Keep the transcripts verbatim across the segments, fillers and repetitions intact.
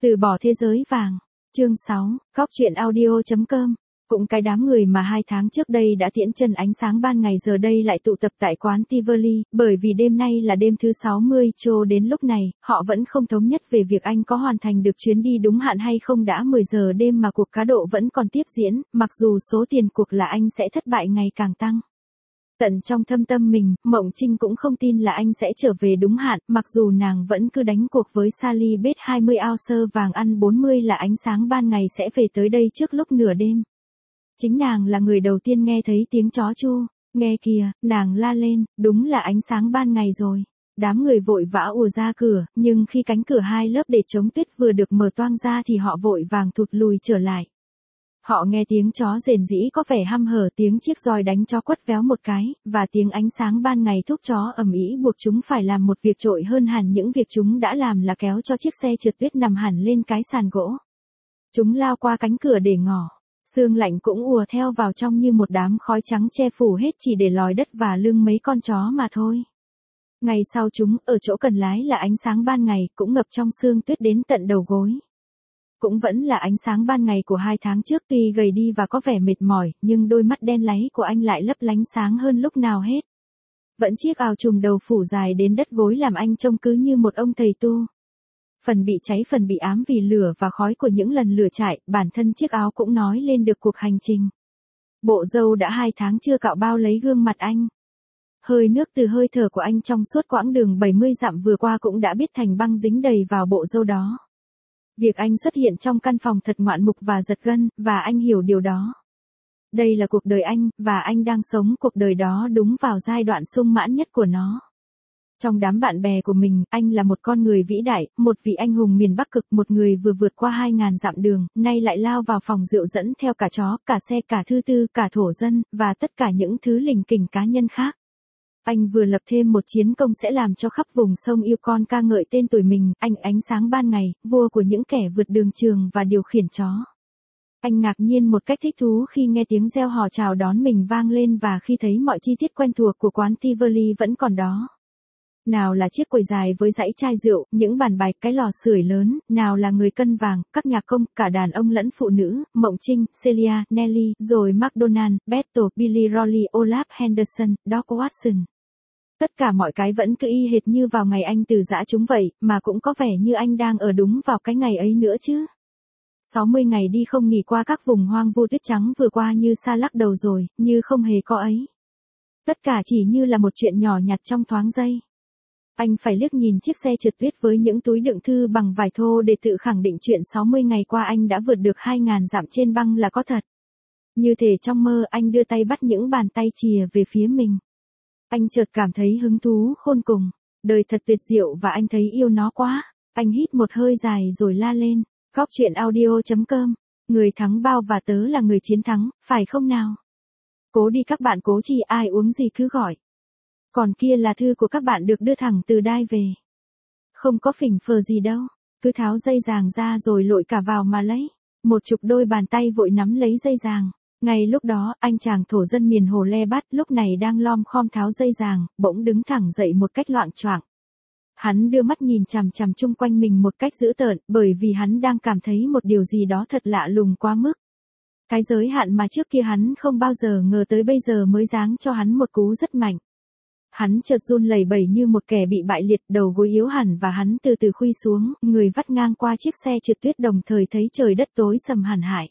Từ bỏ thế giới vàng. Chương sáu, Cóc truyện audio chấm com. Cũng cái đám người mà hai tháng trước đây đã tiễn chân ánh sáng ban ngày giờ đây lại tụ tập tại quán Tivoli, bởi vì đêm nay là đêm thứ sáu mươi, cho đến lúc này, họ vẫn không thống nhất về việc anh có hoàn thành được chuyến đi đúng hạn hay không. Đã mười giờ đêm mà cuộc cá độ vẫn còn tiếp diễn, mặc dù số tiền cuộc là anh sẽ thất bại ngày càng tăng. Tận trong thâm tâm mình, Mộng Trinh cũng không tin là anh sẽ trở về đúng hạn, mặc dù nàng vẫn cứ đánh cuộc với Sally bet hai mươi ounce vàng ăn bốn mươi là ánh sáng ban ngày sẽ về tới đây trước lúc nửa đêm. Chính nàng là người đầu tiên nghe thấy tiếng chó chu, nghe kìa, nàng la lên, đúng là ánh sáng ban ngày rồi. Đám người vội vã ùa ra cửa, nhưng khi cánh cửa hai lớp để chống tuyết vừa được mở toang ra thì họ vội vàng thụt lùi trở lại. Họ nghe tiếng chó rền rĩ có vẻ hăm hở, tiếng chiếc roi đánh chó quất véo một cái, và tiếng ánh sáng ban ngày thúc chó ầm ĩ buộc chúng phải làm một việc trội hơn hẳn những việc chúng đã làm là kéo cho chiếc xe trượt tuyết nằm hẳn lên cái sàn gỗ. Chúng lao qua cánh cửa để ngỏ. Sương lạnh cũng ùa theo vào trong như một đám khói trắng che phủ hết chỉ để lòi đất và lưng mấy con chó mà thôi. Ngày sau chúng, ở chỗ cần lái là ánh sáng ban ngày, cũng ngập trong sương tuyết đến tận đầu gối. Cũng vẫn là ánh sáng ban ngày của hai tháng trước, tuy gầy đi và có vẻ mệt mỏi, nhưng đôi mắt đen láy của anh lại lấp lánh sáng hơn lúc nào hết. Vẫn chiếc áo trùm đầu phủ dài đến đất gối làm anh trông cứ như một ông thầy tu. Phần bị cháy phần bị ám vì lửa và khói của những lần lửa trại, bản thân chiếc áo cũng nói lên được cuộc hành trình. Bộ râu đã hai tháng chưa cạo bao lấy gương mặt anh. Hơi nước từ hơi thở của anh trong suốt quãng đường bảy mươi dặm vừa qua cũng đã biết thành băng dính đầy vào bộ râu đó. Việc anh xuất hiện trong căn phòng thật ngoạn mục và giật gân, và anh hiểu điều đó. Đây là cuộc đời anh, và anh đang sống cuộc đời đó đúng vào giai đoạn sung mãn nhất của nó. Trong đám bạn bè của mình, anh là một con người vĩ đại, một vị anh hùng miền Bắc Cực, một người vừa vượt qua hai ngàn dặm đường, nay lại lao vào phòng rượu dẫn theo cả chó, cả xe, cả thư tư, cả thổ dân, và tất cả những thứ lình kình cá nhân khác. Anh vừa lập thêm một chiến công sẽ làm cho khắp vùng sông Yukon ca ngợi tên tuổi mình, anh ánh sáng ban ngày, vua của những kẻ vượt đường trường và điều khiển chó. Anh ngạc nhiên một cách thích thú khi nghe tiếng reo hò chào đón mình vang lên và khi thấy mọi chi tiết quen thuộc của quán Tivoli vẫn còn đó. Nào là chiếc quầy dài với dãy chai rượu, những bàn bài, cái lò sưởi lớn, nào là người cân vàng, các nhạc công, cả đàn ông lẫn phụ nữ, Mộng Trinh, Celia, Nelly, rồi McDonald, Beto, Billy Rolly, Olaf Henderson, Doc Watson. Tất cả mọi cái vẫn cứ y hệt như vào ngày anh từ giã chúng vậy, mà cũng có vẻ như anh đang ở đúng vào cái ngày ấy nữa chứ. sáu mươi ngày đi không nghỉ qua các vùng hoang vu tuyết trắng vừa qua như xa lắc đầu rồi, như không hề có ấy. Tất cả chỉ như là một chuyện nhỏ nhặt trong thoáng giây. Anh phải liếc nhìn chiếc xe trượt tuyết với những túi đựng thư bằng vải thô để tự khẳng định chuyện sáu mươi ngày qua anh đã vượt được hai ngàn dặm trên băng là có thật. Như thể trong mơ anh đưa tay bắt những bàn tay chìa về phía mình. Anh chợt cảm thấy hứng thú khôn cùng, đời thật tuyệt diệu và anh thấy yêu nó quá. Anh hít một hơi dài rồi la lên, Cóc truyện audio chấm com, người thắng bao và tớ là người chiến thắng, phải không nào? Cố đi các bạn cố chi, ai uống gì cứ gọi. Còn kia là thư của các bạn được đưa thẳng từ đai về. Không có phỉnh phờ gì đâu, cứ tháo dây ràng ra rồi lội cả vào mà lấy. Một chục đôi bàn tay vội nắm lấy dây ràng. Ngay lúc đó, anh chàng thổ dân miền Hồ Le Bát lúc này đang lom khom tháo dây ràng, bỗng đứng thẳng dậy một cách loạng choạng. Hắn đưa mắt nhìn chằm chằm chung quanh mình một cách dữ tợn, bởi vì hắn đang cảm thấy một điều gì đó thật lạ lùng quá mức. Cái giới hạn mà trước kia hắn không bao giờ ngờ tới bây giờ mới giáng cho hắn một cú rất mạnh. Hắn chợt run lẩy bẩy như một kẻ bị bại liệt, đầu gối yếu hẳn và hắn từ từ khuỵu xuống, người vắt ngang qua chiếc xe trượt tuyết đồng thời thấy trời đất tối sầm hẳn hại.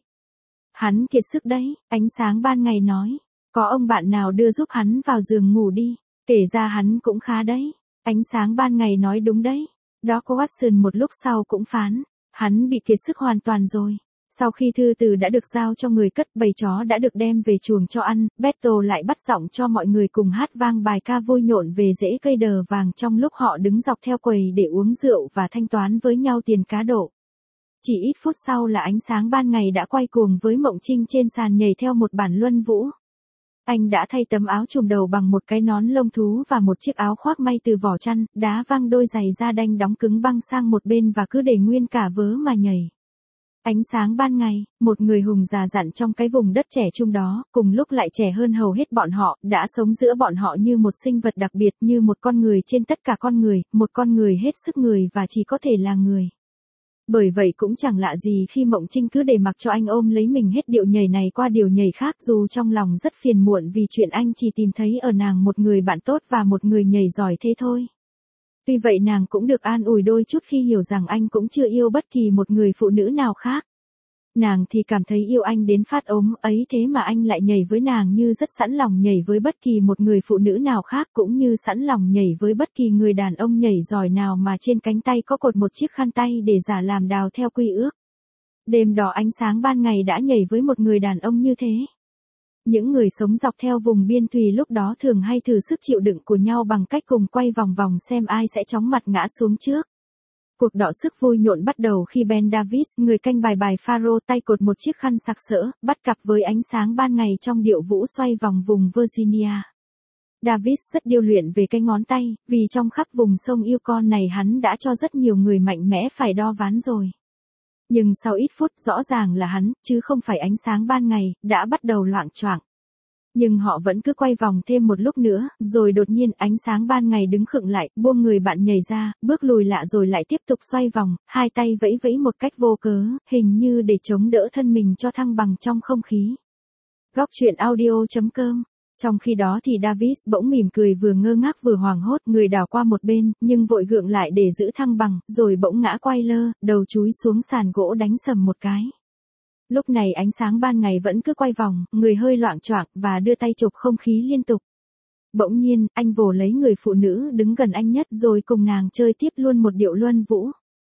Hắn kiệt sức đấy, ánh sáng ban ngày nói. Có ông bạn nào đưa giúp hắn vào giường ngủ đi. Kể ra hắn cũng khá đấy. Ánh sáng ban ngày nói đúng đấy. Doc Watson một lúc sau cũng phán. Hắn bị kiệt sức hoàn toàn rồi. Sau khi thư từ đã được giao cho người cất, bầy chó đã được đem về chuồng cho ăn, Beto lại bắt giọng cho mọi người cùng hát vang bài ca vui nhộn về rễ cây đờ vàng trong lúc họ đứng dọc theo quầy để uống rượu và thanh toán với nhau tiền cá độ. Chỉ ít phút sau là ánh sáng ban ngày đã quay cuồng với Mộng Trinh trên sàn nhảy theo một bản luân vũ. Anh đã thay tấm áo trùm đầu bằng một cái nón lông thú và một chiếc áo khoác may từ vỏ chăn, đá văng đôi giày da đanh đóng cứng băng sang một bên và cứ để nguyên cả vớ mà nhảy. Ánh sáng ban ngày, một người hùng già dặn trong cái vùng đất trẻ trung đó, cùng lúc lại trẻ hơn hầu hết bọn họ, đã sống giữa bọn họ như một sinh vật đặc biệt, như một con người trên tất cả con người, một con người hết sức người và chỉ có thể là người. Bởi vậy cũng chẳng lạ gì khi Mộng Trinh cứ để mặc cho anh ôm lấy mình hết điệu nhảy này qua điều nhảy khác, dù trong lòng rất phiền muộn vì chuyện anh chỉ tìm thấy ở nàng một người bạn tốt và một người nhảy giỏi thế thôi. Tuy vậy nàng cũng được an ủi đôi chút khi hiểu rằng anh cũng chưa yêu bất kỳ một người phụ nữ nào khác. Nàng thì cảm thấy yêu anh đến phát ốm ấy, thế mà anh lại nhảy với nàng như rất sẵn lòng nhảy với bất kỳ một người phụ nữ nào khác, cũng như sẵn lòng nhảy với bất kỳ người đàn ông nhảy giỏi nào mà trên cánh tay có cột một chiếc khăn tay để giả làm đào theo quy ước. Đêm đó ánh sáng ban ngày đã nhảy với một người đàn ông như thế. Những người sống dọc theo vùng biên thùy lúc đó thường hay thử sức chịu đựng của nhau bằng cách cùng quay vòng vòng xem ai sẽ chóng mặt ngã xuống trước. Cuộc đọ sức vui nhộn bắt đầu khi Ben Davis, người canh bài bài pharaoh, tay cột một chiếc khăn sặc sỡ, bắt cặp với ánh sáng ban ngày trong điệu vũ xoay vòng vùng Virginia. Davis rất điêu luyện về cái ngón tay, vì trong khắp vùng sông Yukon này hắn đã cho rất nhiều người mạnh mẽ phải đo ván rồi. Nhưng sau ít phút, rõ ràng là hắn, chứ không phải ánh sáng ban ngày, đã bắt đầu loạng choạng. Nhưng họ vẫn cứ quay vòng thêm một lúc nữa, rồi đột nhiên ánh sáng ban ngày đứng khựng lại, buông người bạn nhảy ra, bước lùi lạ rồi lại tiếp tục xoay vòng, hai tay vẫy vẫy một cách vô cớ, hình như để chống đỡ thân mình cho thăng bằng trong không khí. Góc truyện audio chấm com. Trong khi đó thì Davis bỗng mỉm cười, vừa ngơ ngác vừa hoảng hốt, người đảo qua một bên, nhưng vội gượng lại để giữ thăng bằng, rồi bỗng ngã quay lơ, đầu chúi xuống sàn gỗ đánh sầm một cái. Lúc này ánh sáng ban ngày vẫn cứ quay vòng, người hơi loạng choạng và đưa tay chụp không khí liên tục. Bỗng nhiên, anh vồ lấy người phụ nữ đứng gần anh nhất rồi cùng nàng chơi tiếp luôn một điệu luân vũ.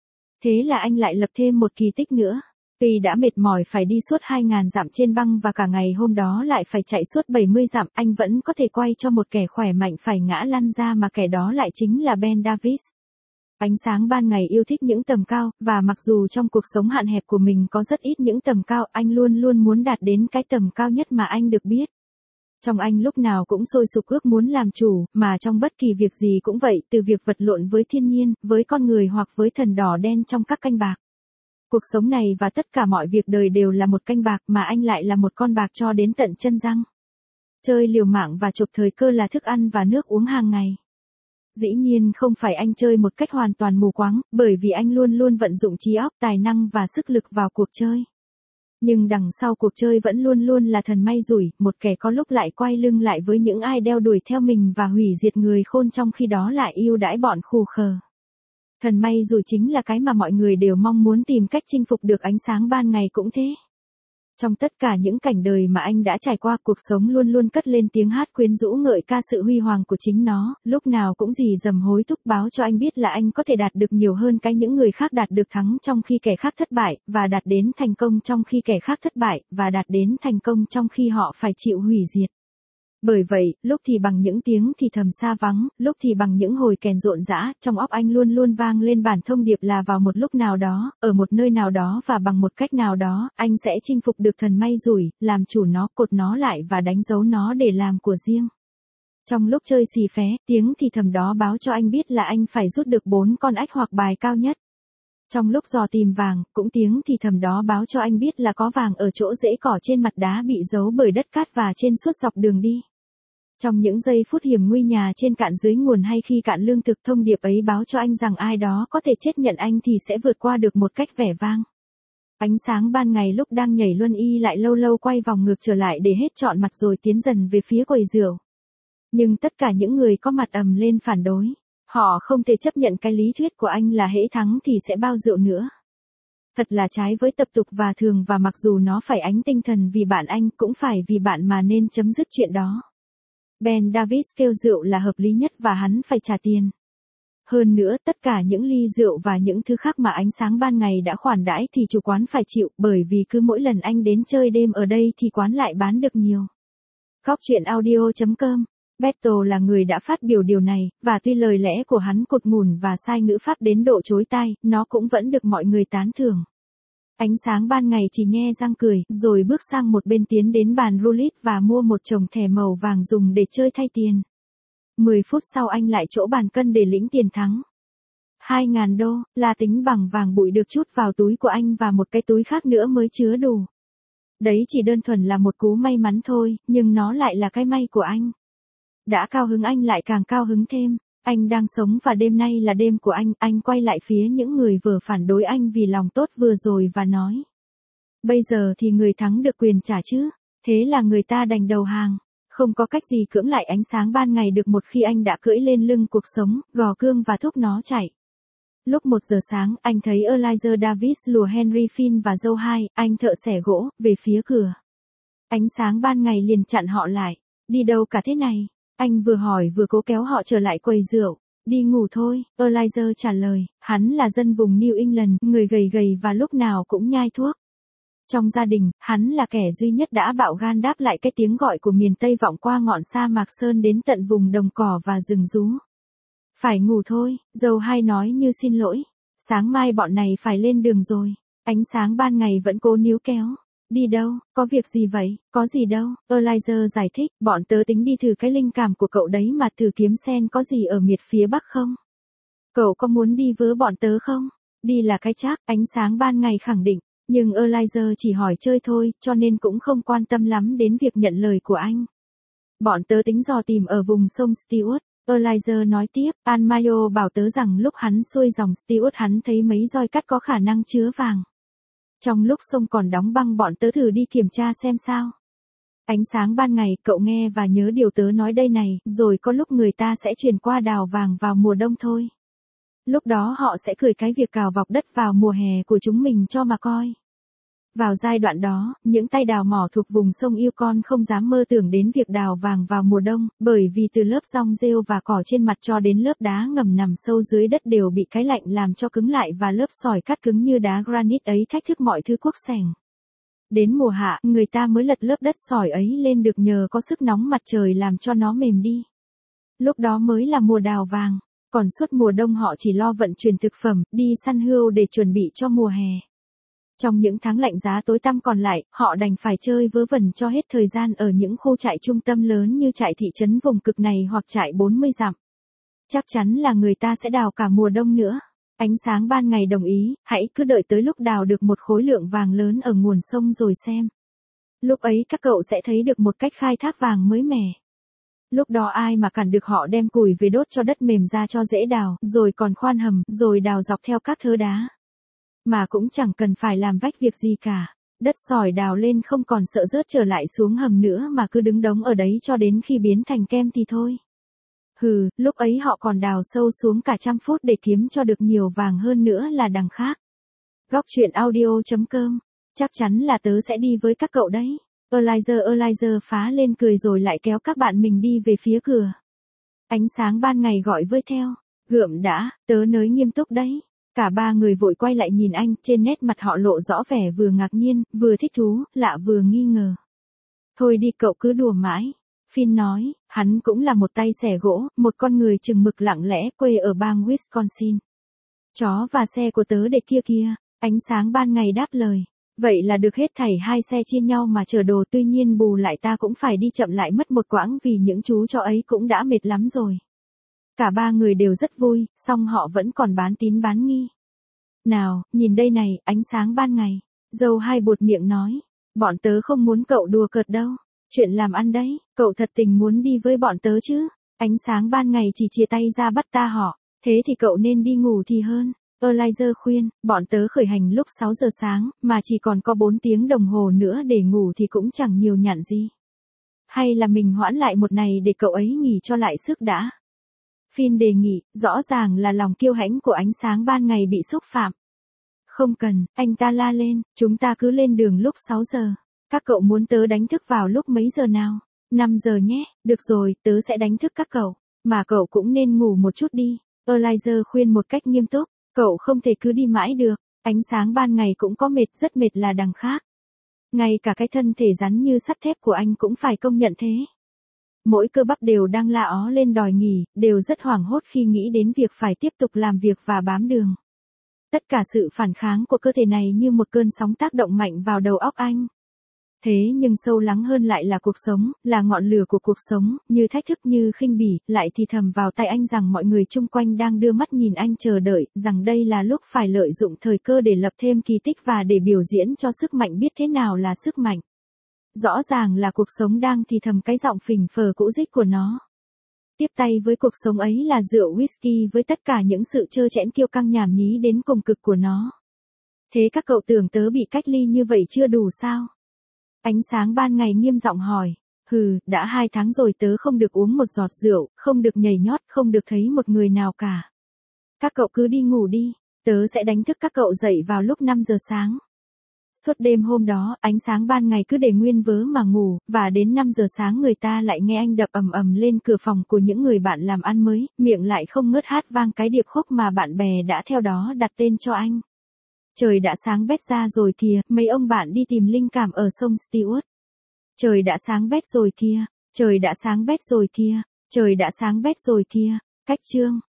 Thế là anh lại lập thêm một kỳ tích nữa. Tuy đã mệt mỏi phải đi suốt hai nghìn dặm trên băng và cả ngày hôm đó lại phải chạy suốt bảy mươi dặm, anh vẫn có thể quay cho một kẻ khỏe mạnh phải ngã lăn ra, mà kẻ đó lại chính là Ben Davis. Ánh sáng ban ngày yêu thích những tầm cao, và mặc dù trong cuộc sống hạn hẹp của mình có rất ít những tầm cao, anh luôn luôn muốn đạt đến cái tầm cao nhất mà anh được biết. Trong anh lúc nào cũng sôi sục ước muốn làm chủ, mà trong bất kỳ việc gì cũng vậy, từ việc vật lộn với thiên nhiên, với con người hoặc với thần đỏ đen trong các canh bạc. Cuộc sống này và tất cả mọi việc đời đều là một canh bạc, mà anh lại là một con bạc cho đến tận chân răng. Chơi liều mạng và chộp thời cơ là thức ăn và nước uống hàng ngày. Dĩ nhiên không phải anh chơi một cách hoàn toàn mù quáng, bởi vì anh luôn luôn vận dụng trí óc, tài năng và sức lực vào cuộc chơi. Nhưng đằng sau cuộc chơi vẫn luôn luôn là thần may rủi, một kẻ có lúc lại quay lưng lại với những ai đeo đuổi theo mình và hủy diệt người khôn, trong khi đó lại ưu đãi bọn khù khờ. Thần may rủi chính là cái mà mọi người đều mong muốn tìm cách chinh phục được. Ánh sáng ban ngày cũng thế. Trong tất cả những cảnh đời mà anh đã trải qua, cuộc sống luôn luôn cất lên tiếng hát quyến rũ ngợi ca sự huy hoàng của chính nó, lúc nào cũng rì rầm hối thúc báo cho anh biết là anh có thể đạt được nhiều hơn cái những người khác đạt được, thắng trong khi kẻ khác thất bại, và đạt đến thành công trong khi kẻ khác thất bại, và đạt đến thành công trong khi họ phải chịu hủy diệt. Bởi vậy, lúc thì bằng những tiếng thì thầm xa vắng, lúc thì bằng những hồi kèn rộn rã, trong óc anh luôn luôn vang lên bản thông điệp là vào một lúc nào đó, ở một nơi nào đó và bằng một cách nào đó, anh sẽ chinh phục được thần may rủi, làm chủ nó, cột nó lại và đánh dấu nó để làm của riêng. Trong lúc chơi xì phé, tiếng thì thầm đó báo cho anh biết là anh phải rút được bốn con ách hoặc bài cao nhất. Trong lúc dò tìm vàng, cũng tiếng thì thầm đó báo cho anh biết là có vàng ở chỗ rễ cỏ trên mặt đá bị giấu bởi đất cát và trên suốt dọc đường đi. Trong những giây phút hiểm nguy, nhà trên cạn dưới nguồn, hay khi cạn lương thực, thông điệp ấy báo cho anh rằng ai đó có thể chết nhận anh thì sẽ vượt qua được một cách vẻ vang. Ánh sáng ban ngày lúc đang nhảy luân y lại lâu lâu quay vòng ngược trở lại để hết trọn mặt rồi tiến dần về phía quầy rượu. Nhưng tất cả những người có mặt ầm lên phản đối. Họ không thể chấp nhận cái lý thuyết của anh là hễ thắng thì sẽ bao rượu nữa. Thật là trái với tập tục và thường, và mặc dù nó phải ánh tinh thần vì bạn, anh cũng phải vì bạn mà nên chấm dứt chuyện đó. Ben Davis kêu rượu là hợp lý nhất và hắn phải trả tiền. Hơn nữa, tất cả những ly rượu và những thứ khác mà ánh sáng ban ngày đã khoản đãi thì chủ quán phải chịu, bởi vì cứ mỗi lần anh đến chơi đêm ở đây thì quán lại bán được nhiều. Góc truyện audio chấm com. Beto là người đã phát biểu điều này, và tuy lời lẽ của hắn cụt ngủn và sai ngữ pháp đến độ chối tai, nó cũng vẫn được mọi người tán thưởng. Ánh sáng ban ngày chỉ nhe răng cười, rồi bước sang một bên tiến đến bàn roulette và mua một chồng thẻ màu vàng dùng để chơi thay tiền. Mười phút sau anh lại chỗ bàn cân để lĩnh tiền thắng. Hai ngàn đô, là tính bằng vàng bụi được trút vào túi của anh và một cái túi khác nữa mới chứa đủ. Đấy chỉ đơn thuần là một cú may mắn thôi, nhưng nó lại là cái may của anh. Đã cao hứng anh lại càng cao hứng thêm. Anh đang sống và đêm nay là đêm của anh. Anh quay lại phía những người vừa phản đối anh vì lòng tốt vừa rồi và nói. Bây giờ thì người thắng được quyền trả chứ. Thế là người ta đành đầu hàng. Không có cách gì cưỡng lại ánh sáng ban ngày được một khi anh đã cưỡi lên lưng cuộc sống, gò cương và thúc nó chạy. Lúc một giờ sáng, anh thấy Elijah Davis lùa Henry Finn và dâu hai, anh thợ xẻ gỗ, về phía cửa. Ánh sáng ban ngày liền chặn họ lại. Đi đâu cả thế này? Anh vừa hỏi vừa cố kéo họ trở lại quầy rượu. Đi ngủ thôi, Elijah trả lời. Hắn là dân vùng New England, người gầy gầy và lúc nào cũng nhai thuốc. Trong gia đình, hắn là kẻ duy nhất đã bạo gan đáp lại cái tiếng gọi của miền Tây vọng qua ngọn sa mạc sơn đến tận vùng đồng cỏ và rừng rú. Phải ngủ thôi, dâu hai nói như xin lỗi. Sáng mai bọn này phải lên đường rồi. Ánh sáng ban ngày vẫn cố níu kéo. Đi đâu, có việc gì vậy, có gì đâu, Elijah giải thích, bọn tớ tính đi thử cái linh cảm của cậu đấy mà thử kiếm xem có gì ở miệt phía bắc không. Cậu có muốn đi với bọn tớ không? Đi là cái chắc, ánh sáng ban ngày khẳng định, nhưng Elijah chỉ hỏi chơi thôi, cho nên cũng không quan tâm lắm đến việc nhận lời của anh. Bọn tớ tính dò tìm ở vùng sông Stewart. Elijah nói tiếp, Anmayo bảo tớ rằng lúc hắn xuôi dòng Stewart hắn thấy mấy roi cắt có khả năng chứa vàng. Trong lúc sông còn đóng băng bọn tớ thử đi kiểm tra xem sao. Ánh sáng ban ngày, cậu nghe và nhớ điều tớ nói đây này, rồi có lúc người ta sẽ chuyển qua đào vàng vào mùa đông thôi. Lúc đó họ sẽ cười cái việc cào vọc đất vào mùa hè của chúng mình cho mà coi. Vào giai đoạn đó, những tay đào mỏ thuộc vùng sông Yukon không dám mơ tưởng đến việc đào vàng vào mùa đông, bởi vì từ lớp rong rêu và cỏ trên mặt cho đến lớp đá ngầm nằm sâu dưới đất đều bị cái lạnh làm cho cứng lại và lớp sỏi cắt cứng như đá granite ấy thách thức mọi thứ cuốc sẻng. Đến mùa hạ, người ta mới lật lớp đất sỏi ấy lên được nhờ có sức nóng mặt trời làm cho nó mềm đi. Lúc đó mới là mùa đào vàng, còn suốt mùa đông họ chỉ lo vận chuyển thực phẩm, đi săn hươu để chuẩn bị cho mùa hè. Trong những tháng lạnh giá tối tăm còn lại, họ đành phải chơi vớ vẩn cho hết thời gian ở những khu trại trung tâm lớn như trại thị trấn vùng cực này hoặc trại bốn mươi dặm. Chắc chắn là người ta sẽ đào cả mùa đông nữa. Ánh sáng ban ngày đồng ý, hãy cứ đợi tới lúc đào được một khối lượng vàng lớn ở nguồn sông rồi xem. Lúc ấy các cậu sẽ thấy được một cách khai thác vàng mới mẻ. Lúc đó ai mà cản được họ đem củi về đốt cho đất mềm ra cho dễ đào, rồi còn khoan hầm, rồi đào dọc theo các thớ đá. Mà cũng chẳng cần phải làm vách việc gì cả. Đất sỏi đào lên không còn sợ rớt trở lại xuống hầm nữa mà cứ đứng đống ở đấy cho đến khi biến thành kem thì thôi. Hừ, lúc ấy họ còn đào sâu xuống cả trăm phút để kiếm cho được nhiều vàng hơn nữa là đằng khác. Góc truyện audio chấm com. Chắc chắn là tớ sẽ đi với các cậu đấy. Elijah Elijah phá lên cười rồi lại kéo các bạn mình đi về phía cửa. Ánh sáng ban ngày gọi với theo. Gượm đã, tớ nới nghiêm túc đấy. Cả ba người vội quay lại nhìn anh, trên nét mặt họ lộ rõ vẻ vừa ngạc nhiên, vừa thích thú, lạ vừa nghi ngờ. Thôi đi cậu cứ đùa mãi. Finn nói, hắn cũng là một tay xẻ gỗ, một con người chừng mực lặng lẽ quê ở bang Wisconsin. Chó và xe của tớ để kia kia, ánh sáng ban ngày đáp lời. Vậy là được hết thảy hai xe chia nhau mà chở đồ, tuy nhiên bù lại ta cũng phải đi chậm lại mất một quãng vì những chú chó ấy cũng đã mệt lắm rồi. Cả ba người đều rất vui, song họ vẫn còn bán tín bán nghi. Nào, nhìn đây này, ánh sáng ban ngày. Dâu hai buột miệng nói. Bọn tớ không muốn cậu đùa cợt đâu. Chuyện làm ăn đấy, cậu thật tình muốn đi với bọn tớ chứ. Ánh sáng ban ngày chỉ chia tay ra bắt ta họ. Thế thì cậu nên đi ngủ thì hơn. Elijah khuyên, bọn tớ khởi hành lúc sáu giờ sáng, mà chỉ còn có bốn tiếng đồng hồ nữa để ngủ thì cũng chẳng nhiều nhặn gì. Hay là mình hoãn lại một ngày để cậu ấy nghỉ cho lại sức đã. Finn đề nghị, rõ ràng là lòng kiêu hãnh của ánh sáng ban ngày bị xúc phạm. Không cần, anh ta la lên, chúng ta cứ lên đường lúc sáu giờ. Các cậu muốn tớ đánh thức vào lúc mấy giờ nào? năm giờ nhé, được rồi, tớ sẽ đánh thức các cậu. Mà cậu cũng nên ngủ một chút đi. Elijah khuyên một cách nghiêm túc, cậu không thể cứ đi mãi được. Ánh sáng ban ngày cũng có mệt, rất mệt là đằng khác. Ngay cả cái thân thể rắn như sắt thép của anh cũng phải công nhận thế. Mỗi cơ bắp đều đang la ó lên đòi nghỉ, đều rất hoảng hốt khi nghĩ đến việc phải tiếp tục làm việc và bám đường. Tất cả sự phản kháng của cơ thể này như một cơn sóng tác động mạnh vào đầu óc anh. Thế nhưng sâu lắng hơn lại là cuộc sống, là ngọn lửa của cuộc sống, như thách thức như khinh bỉ, lại thì thầm vào tai anh rằng mọi người chung quanh đang đưa mắt nhìn anh chờ đợi, rằng đây là lúc phải lợi dụng thời cơ để lập thêm kỳ tích và để biểu diễn cho sức mạnh biết thế nào là sức mạnh. Rõ ràng là cuộc sống đang thì thầm cái giọng phình phờ cũ rích của nó. Tiếp tay với cuộc sống ấy là rượu whisky với tất cả những sự trơ trẽn kiêu căng nhảm nhí đến cùng cực của nó. Thế các cậu tưởng tớ bị cách ly như vậy chưa đủ sao? Ánh sáng ban ngày nghiêm giọng hỏi. Hừ, đã hai tháng rồi tớ không được uống một giọt rượu, không được nhảy nhót, không được thấy một người nào cả. Các cậu cứ đi ngủ đi, tớ sẽ đánh thức các cậu dậy vào lúc năm giờ sáng. Suốt đêm hôm đó, ánh sáng ban ngày cứ để nguyên vớ mà ngủ, và đến năm giờ sáng người ta lại nghe anh đập ầm ầm lên cửa phòng của những người bạn làm ăn mới, miệng lại không ngớt hát vang cái điệp khúc mà bạn bè đã theo đó đặt tên cho anh. Trời đã sáng bét ra rồi kìa, mấy ông bạn đi tìm linh cảm ở sông Stewart. Trời đã sáng bét rồi kìa, trời đã sáng bét rồi kìa, trời đã sáng bét rồi kìa. Cách chương